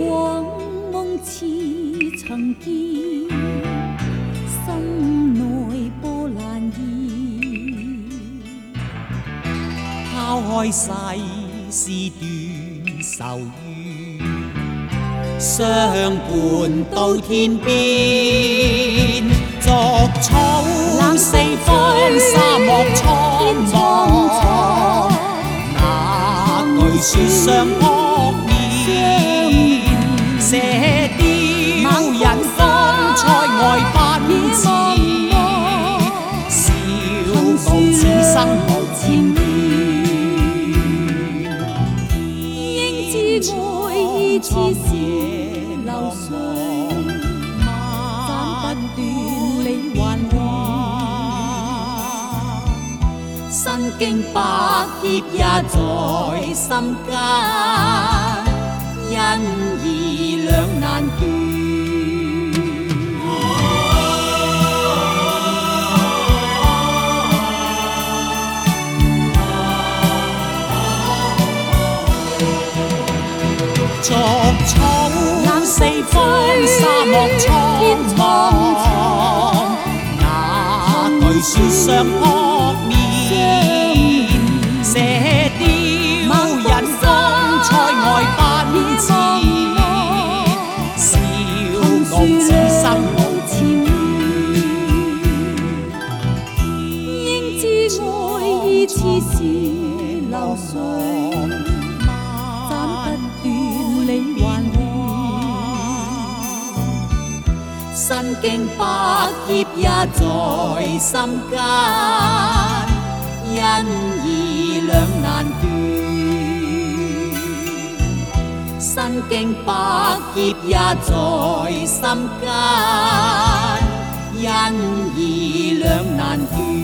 往夢似曾見，心內波瀾現。 拋開世事斷愁怨，相伴到天邊。逐草四方，沙漠蒼茫，那句說相撲面，射雕人風塞外奔馳，笑傲此生無前緣。 應知愛意似是流水，斬不斷理還亂，身經百劫也在心間，因義兩難斷。 逐草四方，沙漠蒼茫，那句說相撲面，射雕人風塞外奔馳，笑傲此生無前緣。 應知愛意似是流水，理還亂，身經百劫也在心間，因義兩難斷。身經百劫也在心間，因義兩難斷。